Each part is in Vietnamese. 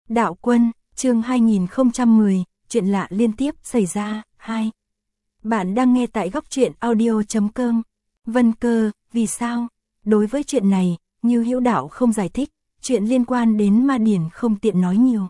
Đạo Quân, chương 2010, chuyện lạ liên tiếp xảy ra, 2. Bạn đang nghe tại góc truyện audio.com. Vân Cơ, vì sao? Đối với chuyện này, Ngưu Hữu Đạo không giải thích, chuyện liên quan đến ma điển không tiện nói nhiều.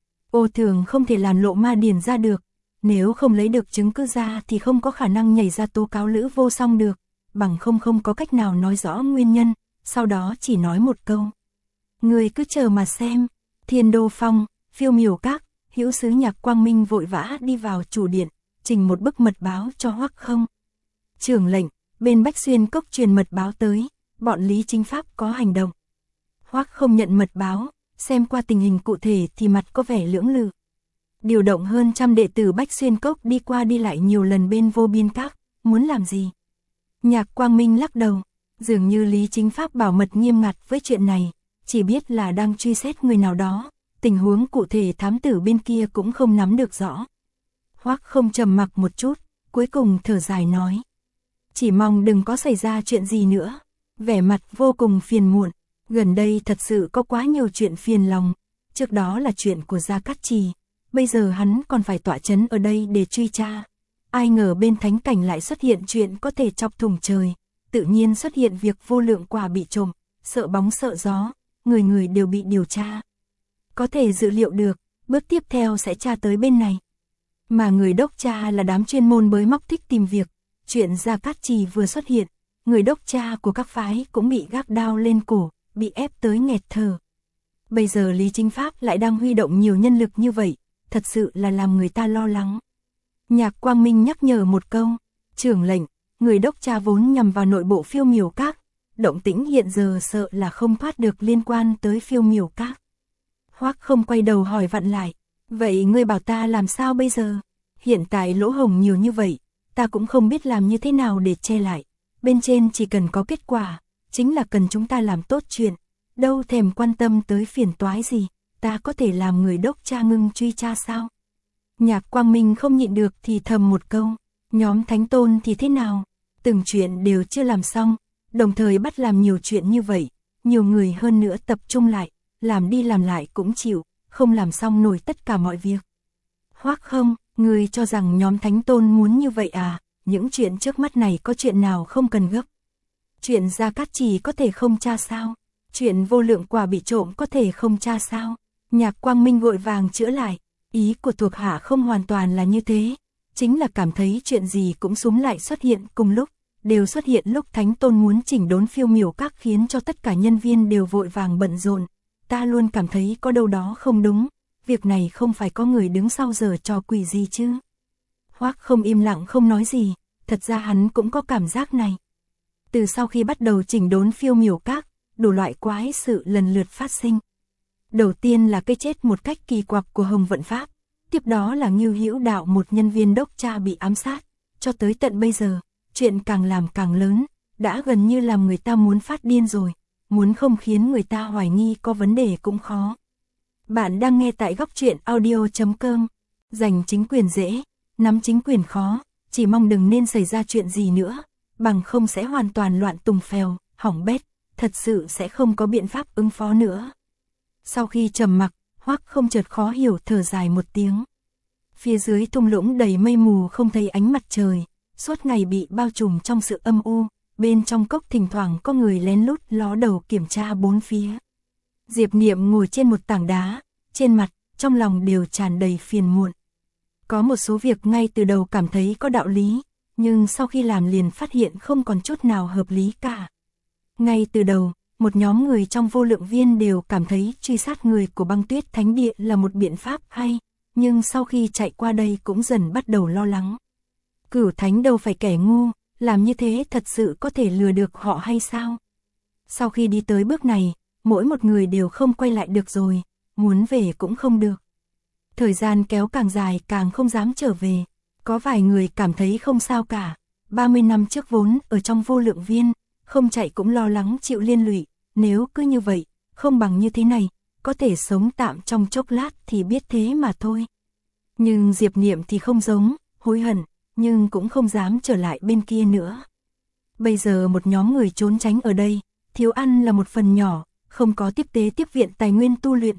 Ô thường không thể làm lộ ma điển ra được, nếu không lấy được chứng cứ ra thì không có khả năng nhảy ra tố cáo Lữ Vô Song được, bằng không có cách nào nói rõ nguyên nhân, sau đó chỉ nói một câu. Người cứ chờ mà xem. Thiên Đô Phong, Phiêu Miểu Các, Hữu Sứ Nhạc Quang Minh vội vã đi vào chủ điện, trình một bức mật báo cho Hoắc Không. Trưởng lệnh, bên Bách Xuyên Cốc truyền mật báo tới, bọn Lý Chính Pháp có hành động. Hoắc Không nhận mật báo, xem qua tình hình cụ thể thì mặt có vẻ lưỡng lự. Điều động hơn 100 đệ tử Bách Xuyên Cốc đi qua đi lại nhiều lần bên Vô Biên Các, muốn làm gì? Nhạc Quang Minh lắc đầu, dường như Lý Chính Pháp bảo mật nghiêm ngặt với chuyện này, chỉ biết là đang truy xét người nào đó, tình huống cụ thể thám tử bên kia cũng không nắm được rõ. Hoắc Không trầm mặc một chút, cuối cùng thở dài nói. Chỉ mong đừng có xảy ra chuyện gì nữa. Vẻ mặt vô cùng phiền muộn, gần đây thật sự có quá nhiều chuyện phiền lòng, trước đó là chuyện của Gia Cát Trì, bây giờ hắn còn phải tọa chấn ở đây để truy tra. Ai ngờ bên thánh cảnh lại xuất hiện chuyện có thể chọc thủng trời, tự nhiên xuất hiện việc vô lượng quả bị trộm, sợ bóng sợ gió, người người đều bị điều tra. Có thể dự liệu được, bước tiếp theo sẽ tra tới bên này. Mà người đốc tra là đám chuyên môn bới móc thích tìm việc, chuyện Gia Cát Trì vừa xuất hiện, người đốc tra của các phái cũng bị gác đao lên cổ, bị ép tới nghẹt thở. Bây giờ Lý Chính Pháp lại đang huy động nhiều nhân lực như vậy, thật sự là làm người ta lo lắng. Nhạc Quang Minh nhắc nhở một câu, trưởng lệnh, người đốc tra vốn nhằm vào nội bộ Phiêu Miểu Các, động tĩnh hiện giờ sợ là không thoát được liên quan tới Phiêu Miểu Các. Hoắc Không quay đầu hỏi vặn lại, vậy ngươi bảo ta làm sao bây giờ? Hiện tại lỗ hổng nhiều như vậy, ta cũng không biết làm như thế nào để che lại. Bên trên chỉ cần có kết quả, chính là cần chúng ta làm tốt chuyện, đâu thèm quan tâm tới phiền toái gì, ta có thể làm người đốc tra ngưng truy tra sao? Nhạc Quang Minh không nhịn được thì thầm một câu, nhóm Thánh Tôn thì thế nào? Từng chuyện đều chưa làm xong, đồng thời bắt làm nhiều chuyện như vậy, nhiều người hơn nữa tập trung lại, làm đi làm lại cũng chịu, không làm xong nổi tất cả mọi việc. Hoắc Không, ngươi cho rằng nhóm Thánh Tôn muốn như vậy à? Những chuyện trước mắt này có chuyện nào không cần gấp? Chuyện Gia Cát Trì có thể không tra sao? Chuyện vô lượng quả bị trộm có thể không tra sao? Nhạc Quang Minh vội vàng chữa lại, ý của thuộc hạ không hoàn toàn là như thế, chính là cảm thấy chuyện gì cũng súm lại xuất hiện cùng lúc, đều xuất hiện lúc Thánh Tôn muốn chỉnh đốn Phiêu Miểu Các khiến cho tất cả nhân viên đều vội vàng bận rộn. Ta luôn cảm thấy có đâu đó không đúng, việc này không phải có người đứng sau giở trò quỷ gì chứ? Hoắc Không im lặng không nói gì, thật ra hắn cũng có cảm giác này. Từ sau khi bắt đầu chỉnh đốn Phiêu Miểu Các, đủ loại quái sự lần lượt phát sinh. Đầu tiên là cái chết một cách kỳ quặc của Hồng Vận Pháp, tiếp đó là Ngưu Hữu Đạo một nhân viên đốc tra bị ám sát, cho tới tận bây giờ, chuyện càng làm càng lớn, đã gần như làm người ta muốn phát điên rồi, muốn không khiến người ta hoài nghi có vấn đề cũng khó. Bạn đang nghe tại góc truyện audio.com, giành chính quyền dễ, nắm chính quyền khó, chỉ mong đừng nên xảy ra chuyện gì nữa, bằng không sẽ hoàn toàn loạn tùng phèo, hỏng bét, thật sự sẽ không có biện pháp ứng phó nữa. Sau khi trầm mặc, Hoắc Không chợt khó hiểu thở dài một tiếng. Phía dưới thung lũng đầy mây mù không thấy ánh mặt trời, suốt ngày bị bao trùm trong sự âm u, bên trong cốc thỉnh thoảng có người lén lút ló đầu kiểm tra bốn phía. Diệp Niệm ngồi trên một tảng đá, trên mặt, trong lòng đều tràn đầy phiền muộn. Có một số việc ngay từ đầu cảm thấy có đạo lý, nhưng sau khi làm liền phát hiện không còn chút nào hợp lý cả. Ngay từ đầu, một nhóm người trong Vô Lượng Viên đều cảm thấy truy sát người của Băng Tuyết Thánh Địa là một biện pháp hay, nhưng sau khi chạy qua đây cũng dần bắt đầu lo lắng. Cửu Thánh đâu phải kẻ ngu, làm như thế thật sự có thể lừa được họ hay sao? Sau khi đi tới bước này, mỗi một người đều không quay lại được rồi, muốn về cũng không được. Thời gian kéo càng dài càng không dám trở về, có vài người cảm thấy không sao cả, 30 năm trước vốn ở trong Vô Lượng Viên, không chạy cũng lo lắng chịu liên lụy, nếu cứ như vậy, không bằng như thế này, có thể sống tạm trong chốc lát thì biết thế mà thôi. Nhưng Diệp Niệm thì không giống, hối hận, nhưng cũng không dám trở lại bên kia nữa. Bây giờ một nhóm người trốn tránh ở đây, thiếu ăn là một phần nhỏ, không có tiếp tế tiếp viện tài nguyên tu luyện,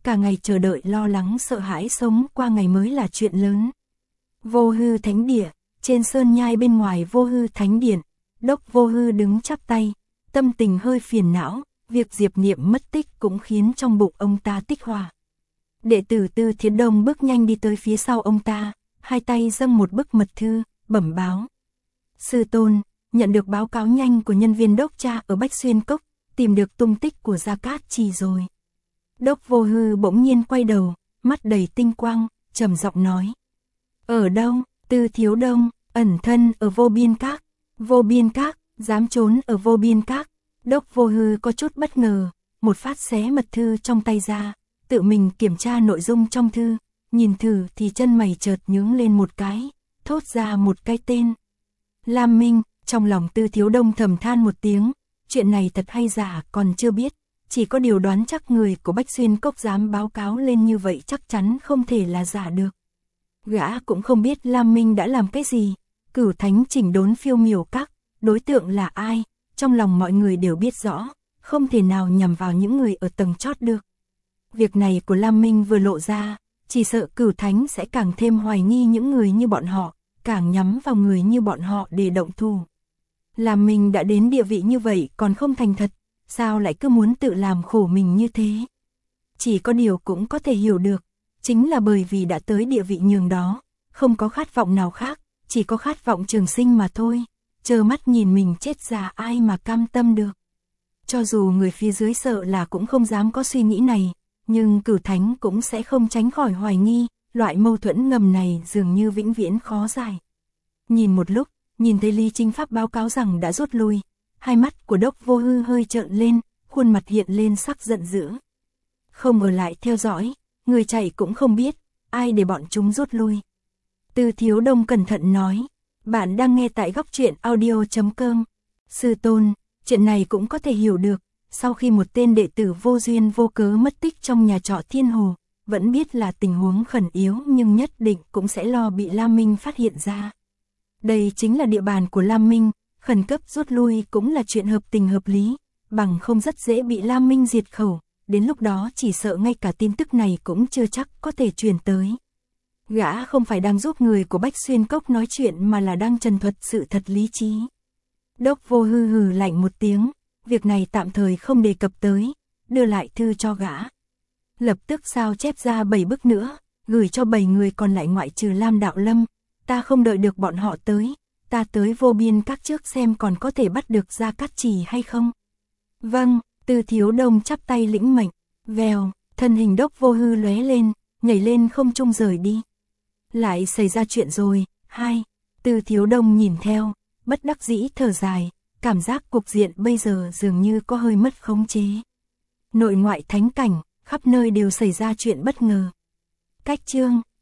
cả ngày chờ đợi lo lắng sợ hãi sống qua ngày mới là chuyện lớn. Vô Hư Thánh Địa, trên sơn nhai bên ngoài Vô Hư Thánh Điện, Đốc Vô Hư đứng chắp tay, tâm tình hơi phiền não, việc Diệp Niệm mất tích cũng khiến trong bụng ông ta tích hỏa. Đệ tử Tư Thiến Đông bước nhanh đi tới phía sau ông ta, hai tay dâng một bức mật thư, bẩm báo. Sư tôn, nhận được báo cáo nhanh của nhân viên đốc tra ở Bách Xuyên Cốc, tìm được tung tích của Gia Cát Trì rồi. Đốc Vô Hư bỗng nhiên quay đầu, mắt đầy tinh quang, trầm giọng nói. Ở đâu? Tư Thiếu Đông, ẩn thân ở Vô Biên Các. Vô Biên Các, dám trốn ở Vô Biên Các. Đốc Vô Hư có chút bất ngờ, một phát xé mật thư trong tay ra, tự mình kiểm tra nội dung trong thư, nhìn thử thì chân mày chợt nhướng lên một cái, thốt ra một cái tên. Lam Minh. Trong lòng Tư Thiếu Đông thầm than một tiếng, chuyện này thật hay giả còn chưa biết, chỉ có điều đoán chắc người của Bách Xuyên Cốc dám báo cáo lên như vậy chắc chắn không thể là giả được. Gã cũng không biết Lam Minh đã làm cái gì, Cửu Thánh chỉnh đốn Phiêu Miểu Các, đối tượng là ai, trong lòng mọi người đều biết rõ, không thể nào nhằm vào những người ở tầng chót được. Việc này của Lam Minh vừa lộ ra, chỉ sợ Cửu Thánh sẽ càng thêm hoài nghi những người như bọn họ, càng nhắm vào người như bọn họ để động thủ. Làm mình đã đến địa vị như vậy còn không thành thật, sao lại cứ muốn tự làm khổ mình như thế? Chỉ có điều cũng có thể hiểu được, chính là bởi vì đã tới địa vị nhường đó, không có khát vọng nào khác, chỉ có khát vọng trường sinh mà thôi, trơ mắt nhìn mình chết già ai mà cam tâm được. Cho dù người phía dưới sợ là cũng không dám có suy nghĩ này, nhưng Cửu Thánh cũng sẽ không tránh khỏi hoài nghi, loại mâu thuẫn ngầm này dường như vĩnh viễn khó giải. Nhìn một lúc, nhìn thấy Lý Chính Pháp báo cáo rằng đã rút lui, hai mắt của Đốc Vô Hư hơi trợn lên, khuôn mặt hiện lên sắc giận dữ. Không ở lại theo dõi, người chạy cũng không biết, ai để bọn chúng rút lui. Tư Thiếu Đông cẩn thận nói, bạn đang nghe tại Góc Truyện Audio.com. Sư tôn, chuyện này cũng có thể hiểu được, sau khi một tên đệ tử vô duyên vô cớ mất tích trong nhà trọ Thiên Hồ, vẫn biết là tình huống khẩn yếu nhưng nhất định cũng sẽ lo bị Lam Minh phát hiện ra. Đây chính là địa bàn của Lam Minh, khẩn cấp rút lui cũng là chuyện hợp tình hợp lý, bằng không rất dễ bị Lam Minh diệt khẩu, đến lúc đó chỉ sợ ngay cả tin tức này cũng chưa chắc có thể truyền tới. Gã không phải đang giúp người của Bách Xuyên Cốc nói chuyện mà là đang trần thuật sự thật lý trí. Đốc Vô Hư hừ lạnh một tiếng, việc này tạm thời không đề cập tới, đưa lại thư cho gã. Lập tức sao chép ra 7 bức nữa, gửi cho 7 người còn lại ngoại trừ Lam Đạo Lâm. Ta không đợi được bọn họ tới, ta tới Vô Biên Các trước xem còn có thể bắt được Gia Cát Trì hay không. Vâng, Tư Thiếu Đông chắp tay lĩnh mệnh, vèo, thân hình Đốc Vô Hư lóe lên, nhảy lên không trung rời đi. Lại xảy ra chuyện rồi, hai, Tư Thiếu Đông nhìn theo, bất đắc dĩ thở dài, cảm giác cục diện bây giờ dường như có hơi mất khống chế. Nội ngoại thánh cảnh, khắp nơi đều xảy ra chuyện bất ngờ. Cách chương